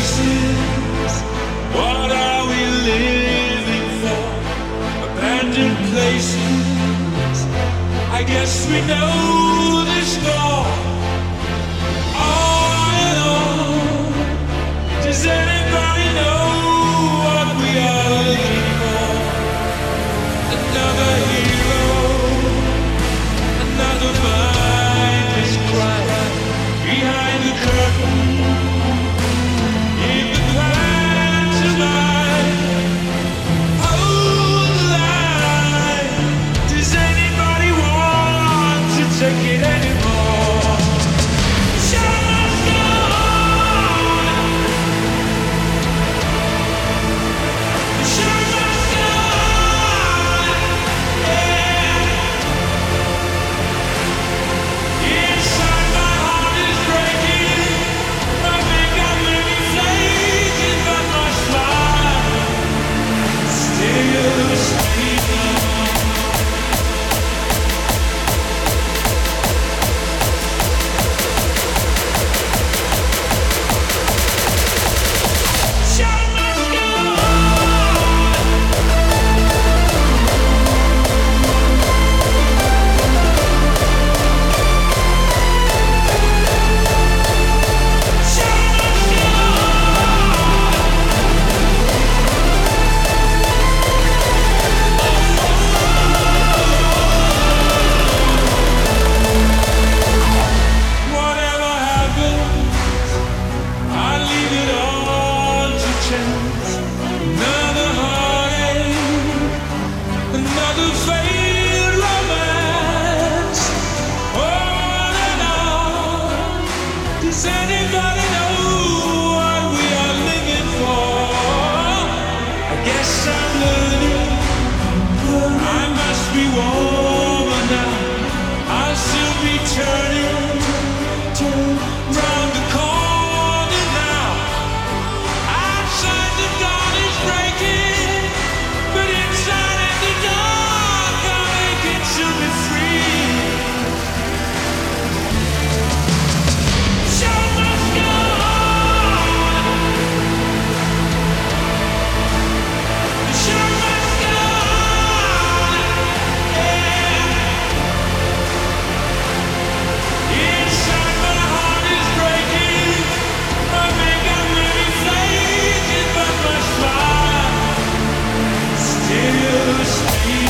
faces. What are we living for? Abandoned places. I guess we know the score. On and on. Does anybody know what we are living for? Another hero, another mindless cry behind the curtain. In the pantomime, hold the line. Does anybody want to take it anymore? Show must go on. The show must go on. Yeah. Inside my heart is breaking. I think I'm living flaking, but my smile still speaking. Show must go on. Show must go Whatever happens, I leave it all to chance. Another heartache, another failed romance. On and on. Does anybody know what we are living for? I guess I'm learning. I must be warmer now. I'll still be turning round the corner now. Outside the dawn is breaking, but inside in the dark I'm aching to be free. Show must go on. The show must go on. Yeah. Inside my heart is breaking. I think I'm really flaking, but my smile still speaks.